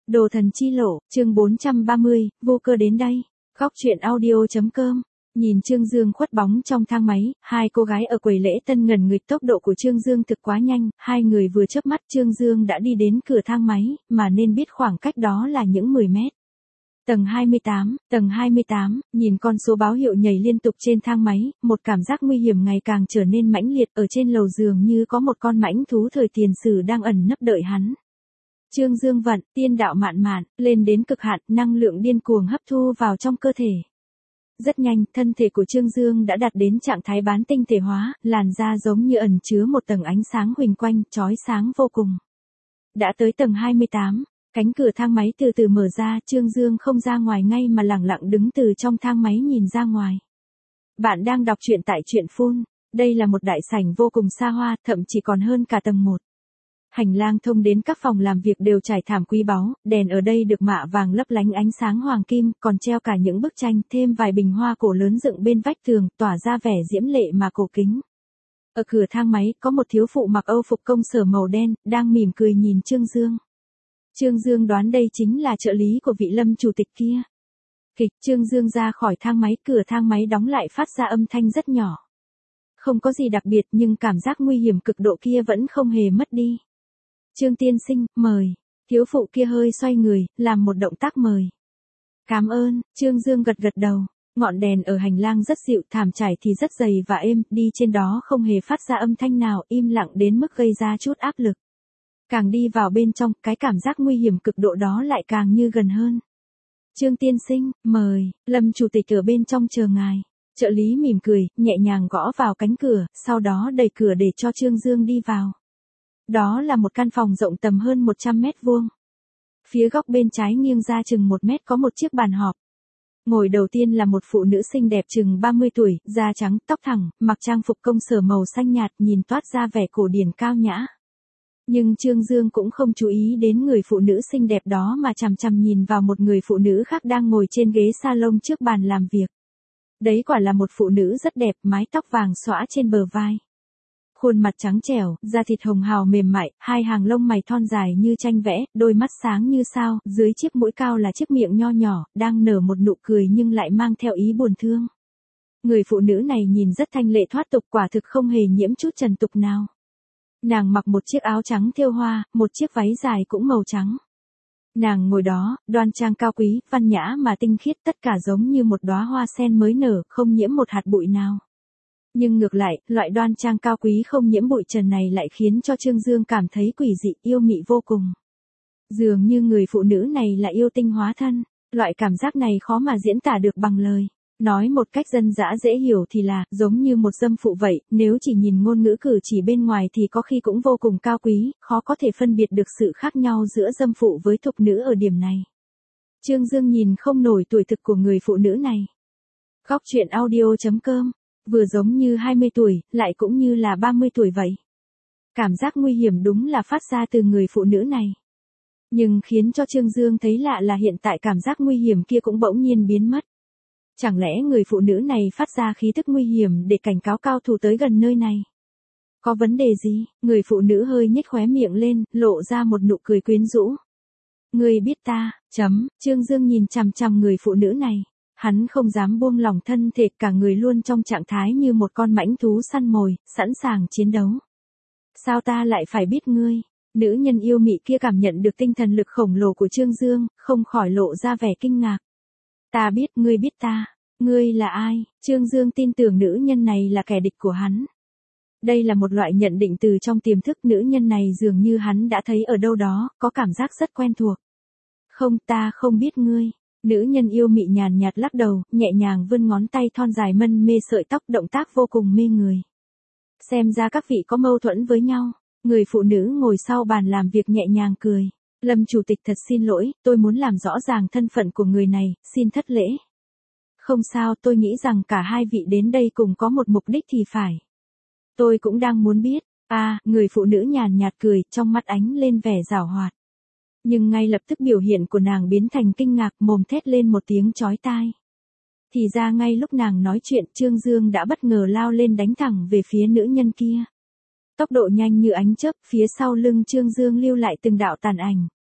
Đồ thần chi lộ, chương 430, vô cơ đến đây. Góc truyện audio.com. Nhìn Trương Dương khuất bóng trong thang máy, hai cô gái ở quầy lễ tân ngần nghịch tốc độ của Trương Dương thực quá nhanh, hai người vừa chớp mắt Trương Dương đã đi đến cửa thang máy, mà nên biết khoảng cách đó là những 10 mét. Tầng 28, nhìn con số báo hiệu nhảy liên tục trên thang máy, một cảm giác nguy hiểm ngày càng trở nên mãnh liệt, ở trên lầu giường như có một con mãnh thú thời tiền sử đang ẩn nấp đợi hắn. Trương Dương vận, tiên đạo mạn mạn, lên đến cực hạn, năng lượng điên cuồng hấp thu vào trong cơ thể. Rất nhanh, thân thể của Trương Dương đã đạt đến trạng thái bán tinh thể hóa, làn da giống như ẩn chứa một tầng ánh sáng huỳnh quanh, chói sáng vô cùng. Đã tới tầng 28, cánh cửa thang máy từ từ mở ra, Trương Dương không ra ngoài ngay mà lẳng lặng đứng từ trong thang máy nhìn ra ngoài. Bạn đang đọc truyện tại Truyện Phun, đây là một đại sảnh vô cùng xa hoa, thậm chí còn hơn cả tầng 1. Hành lang thông đến các phòng làm việc đều trải thảm quý báu, đèn ở đây được mạ vàng lấp lánh ánh sáng hoàng kim, còn treo cả những bức tranh, thêm vài bình hoa cổ lớn dựng bên vách tường, tỏa ra vẻ diễm lệ mà cổ kính. Ở cửa thang máy, có một thiếu phụ mặc âu phục công sở màu đen, đang mỉm cười nhìn Trương Dương. Trương Dương đoán đây chính là trợ lý của vị Lâm chủ tịch kia. Kịch, Trương Dương ra khỏi thang máy, cửa thang máy đóng lại phát ra âm thanh rất nhỏ. Không có gì đặc biệt nhưng cảm giác nguy hiểm cực độ kia vẫn không hề mất đi. Trương tiên sinh, mời. Thiếu phụ kia hơi xoay người, làm một động tác mời. Cảm ơn, Trương Dương gật gật đầu. Ngọn đèn ở hành lang rất dịu, thảm trải thì rất dày và êm, đi trên đó không hề phát ra âm thanh nào, im lặng đến mức gây ra chút áp lực. Càng đi vào bên trong, cái cảm giác nguy hiểm cực độ đó lại càng như gần hơn. Trương tiên sinh, mời, Lâm chủ tịch ở bên trong chờ ngài. Trợ lý mỉm cười, nhẹ nhàng gõ vào cánh cửa, sau đó đẩy cửa để cho Trương Dương đi vào. Đó là một căn phòng rộng tầm hơn 100 mét vuông. Phía góc bên trái nghiêng ra chừng 1 mét có một chiếc bàn họp. Ngồi đầu tiên là một phụ nữ xinh đẹp chừng 30 tuổi, da trắng, tóc thẳng, mặc trang phục công sở màu xanh nhạt, nhìn toát ra vẻ cổ điển cao nhã. Nhưng Trương Dương cũng không chú ý đến người phụ nữ xinh đẹp đó mà chằm chằm nhìn vào một người phụ nữ khác đang ngồi trên ghế salon trước bàn làm việc. Đấy quả là một phụ nữ rất đẹp, mái tóc vàng xõa trên bờ vai. Khuôn mặt trắng trẻo, da thịt hồng hào mềm mại, hai hàng lông mày thon dài như tranh vẽ, đôi mắt sáng như sao, dưới chiếc mũi cao là chiếc miệng nho nhỏ, đang nở một nụ cười nhưng lại mang theo ý buồn thương. Người phụ nữ này nhìn rất thanh lệ thoát tục, quả thực không hề nhiễm chút trần tục nào. Nàng mặc một chiếc áo trắng thêu hoa, một chiếc váy dài cũng màu trắng. Nàng ngồi đó, đoan trang cao quý, văn nhã mà tinh khiết, tất cả giống như một đóa hoa sen mới nở, không nhiễm một hạt bụi nào. Nhưng ngược lại, loại đoan trang cao quý không nhiễm bụi trần này lại khiến cho Trương Dương cảm thấy quỷ dị, yêu mị vô cùng. Dường như người phụ nữ này là yêu tinh hóa thân, loại cảm giác này khó mà diễn tả được bằng lời. Nói một cách dân dã dễ hiểu thì là, giống như một dâm phụ vậy, nếu chỉ nhìn ngôn ngữ cử chỉ bên ngoài thì có khi cũng vô cùng cao quý, khó có thể phân biệt được sự khác nhau giữa dâm phụ với thục nữ ở điểm này. Trương Dương nhìn không nổi tuổi thực của người phụ nữ này. Góc truyện audio.com, vừa giống như 20 tuổi, lại cũng như là 30 tuổi vậy. Cảm giác nguy hiểm đúng là phát ra từ người phụ nữ này. Nhưng khiến cho Trương Dương thấy lạ là hiện tại cảm giác nguy hiểm kia cũng bỗng nhiên biến mất. Chẳng lẽ người phụ nữ này phát ra khí tức nguy hiểm để cảnh cáo cao thủ tới gần nơi này? Có vấn đề gì? Người phụ nữ hơi nhếch khóe miệng lên, lộ ra một nụ cười quyến rũ. Ngươi biết ta, Trương Dương nhìn chằm chằm người phụ nữ này. Hắn không dám buông lỏng thân thể, cả người luôn trong trạng thái như một con mãnh thú săn mồi, sẵn sàng chiến đấu. Sao ta lại phải biết ngươi? Nữ nhân yêu mị kia cảm nhận được tinh thần lực khổng lồ của Trương Dương, không khỏi lộ ra vẻ kinh ngạc. Ta biết, ngươi biết ta. Ngươi là ai? Trương Dương tin tưởng nữ nhân này là kẻ địch của hắn. Đây là một loại nhận định từ trong tiềm thức, nữ nhân này dường như hắn đã thấy ở đâu đó, có cảm giác rất quen thuộc. Không, ta không biết ngươi. Nữ nhân yêu mị nhàn nhạt lắc đầu, nhẹ nhàng vươn ngón tay thon dài mân mê sợi tóc, động tác vô cùng mê người. Xem ra các vị có mâu thuẫn với nhau. Người phụ nữ ngồi sau bàn làm việc nhẹ nhàng cười. Lâm chủ tịch thật xin lỗi, tôi muốn làm rõ ràng thân phận của người này, xin thất lễ. Không sao, tôi nghĩ rằng cả hai vị đến đây cùng có một mục đích thì phải. Tôi cũng đang muốn biết. Người phụ nữ nhàn nhạt cười, trong mắt ánh lên vẻ giảo hoạt. Nhưng ngay lập tức biểu hiện của nàng biến thành kinh ngạc, mồm thét lên một tiếng chói tai. Thì ra ngay lúc nàng nói chuyện, Trương Dương đã bất ngờ lao lên đánh thẳng về phía nữ nhân kia. Tốc độ nhanh như ánh chớp, phía sau lưng Trương Dương lưu lại từng đạo tàn ảnh.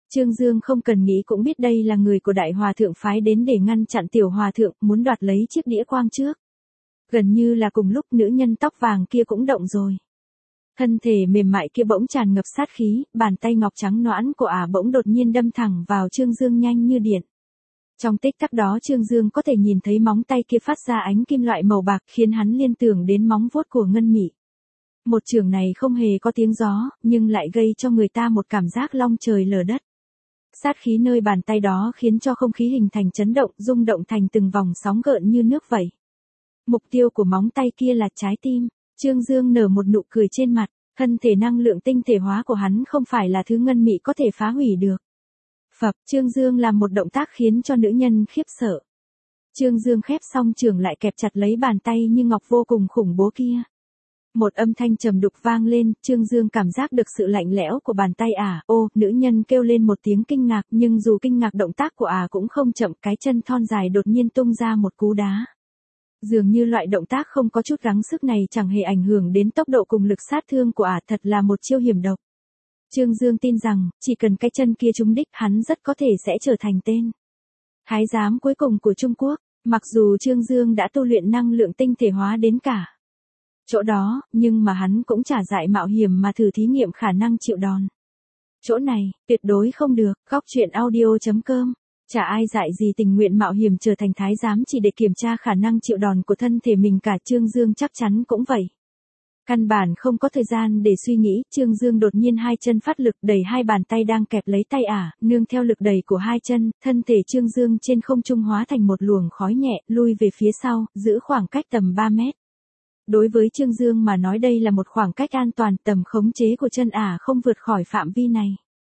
Trương Dương không cần nghĩ cũng biết đây là người của đại hòa thượng phái đến để ngăn chặn tiểu hòa thượng, muốn đoạt lấy chiếc đĩa quang trước. Gần như là cùng lúc nữ nhân tóc vàng kia cũng động rồi. Thân thể mềm mại kia bỗng tràn ngập sát khí, bàn tay ngọc trắng nõn của bỗng đột nhiên đâm thẳng vào Trương Dương nhanh như điện. Trong tích tắc đó Trương Dương có thể nhìn thấy móng tay kia phát ra ánh kim loại màu bạc khiến hắn liên tưởng đến móng vuốt của Ngân Mị. Một chưởng này không hề có tiếng gió, nhưng lại gây cho người ta một cảm giác long trời lở đất. Sát khí nơi bàn tay đó khiến cho không khí hình thành chấn động, rung động thành từng vòng sóng gợn như nước vậy. Mục tiêu của móng tay kia là trái tim. Trương Dương nở một nụ cười trên mặt, thân thể năng lượng tinh thể hóa của hắn không phải là thứ Ngân Mị có thể phá hủy được. Phập, Trương Dương làm một động tác khiến cho nữ nhân khiếp sợ. Trương Dương khép xong chưởng lại kẹp chặt lấy bàn tay như ngọc vô cùng khủng bố kia. Một âm thanh trầm đục vang lên, Trương Dương cảm giác được sự lạnh lẽo của bàn tay ô, nữ nhân kêu lên một tiếng kinh ngạc, nhưng dù kinh ngạc động tác của cũng không chậm, cái chân thon dài đột nhiên tung ra một cú đá. Dường như loại động tác không có chút gắng sức này chẳng hề ảnh hưởng đến tốc độ cùng lực sát thương của thật là một chiêu hiểm độc. Trương Dương tin rằng, chỉ cần cái chân kia trúng đích hắn rất có thể sẽ trở thành tên thái giám cuối cùng của Trung Quốc, mặc dù Trương Dương đã tu luyện năng lượng tinh thể hóa đến cả chỗ đó, nhưng mà hắn cũng chả dại mạo hiểm mà thử thí nghiệm khả năng chịu đòn. Chỗ này, tuyệt đối không được, góc truyện audio.com. Chả ai dại gì tình nguyện mạo hiểm trở thành thái giám chỉ để kiểm tra khả năng chịu đòn của thân thể mình cả. Trương Dương chắc chắn cũng vậy. Căn bản không có thời gian để suy nghĩ, Trương Dương đột nhiên hai chân phát lực đẩy hai bàn tay đang kẹp lấy tay nương theo lực đẩy của hai chân, thân thể Trương Dương trên không trung hóa thành một luồng khói nhẹ, lui về phía sau, giữ khoảng cách tầm 3 mét. Đối với Trương Dương mà nói đây là một khoảng cách an toàn, tầm khống chế của chân không vượt khỏi phạm vi này.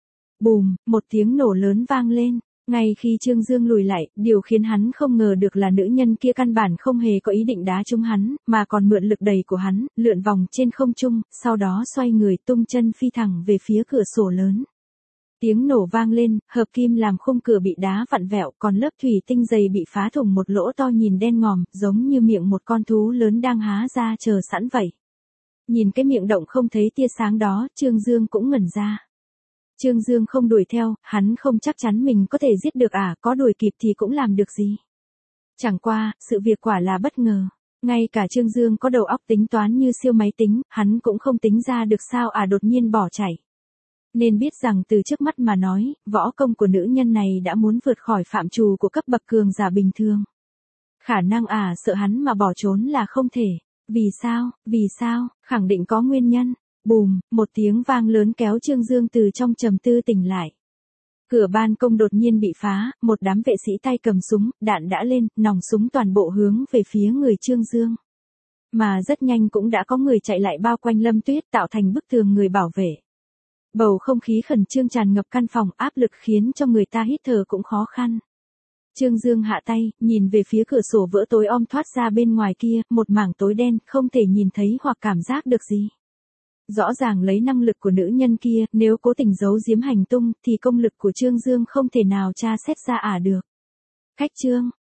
Bùm, một tiếng nổ lớn vang lên. Ngay khi Trương Dương lùi lại, điều khiến hắn không ngờ được là nữ nhân kia căn bản không hề có ý định đá trúng hắn, mà còn mượn lực đẩy của hắn, lượn vòng trên không trung, sau đó xoay người tung chân phi thẳng về phía cửa sổ lớn. Tiếng nổ vang lên, hợp kim làm khung cửa bị đá vặn vẹo, còn lớp thủy tinh dày bị phá thủng một lỗ to nhìn đen ngòm, giống như miệng một con thú lớn đang há ra chờ sẵn vậy. Nhìn cái miệng động không thấy tia sáng đó, Trương Dương cũng ngẩn ra. Trương Dương không đuổi theo, hắn không chắc chắn mình có thể giết được có đuổi kịp thì cũng làm được gì. Chẳng qua, sự việc quả là bất ngờ. Ngay cả Trương Dương có đầu óc tính toán như siêu máy tính, hắn cũng không tính ra được sao đột nhiên bỏ chạy. Nên biết rằng từ trước mắt mà nói, võ công của nữ nhân này đã muốn vượt khỏi phạm trù của cấp bậc cường giả bình thường. Khả năng sợ hắn mà bỏ trốn là không thể. Vì sao, khẳng định có nguyên nhân. Bùm, một tiếng vang lớn kéo Trương Dương từ trong trầm tư tỉnh lại. Cửa ban công đột nhiên bị phá, một đám vệ sĩ tay cầm súng, đạn đã lên, nòng súng toàn bộ hướng về phía người Trương Dương. Mà rất nhanh cũng đã có người chạy lại bao quanh Lâm Tuyết tạo thành bức tường người bảo vệ. Bầu không khí khẩn trương tràn ngập căn phòng, áp lực khiến cho người ta hít thở cũng khó khăn. Trương Dương hạ tay, nhìn về phía cửa sổ vỡ tối om thoát ra bên ngoài kia, một mảng tối đen, không thể nhìn thấy hoặc cảm giác được gì. Rõ ràng lấy năng lực của nữ nhân kia, nếu cố tình giấu giếm hành tung, thì công lực của Trương Dương không thể nào tra xét ra được. Khách Trương,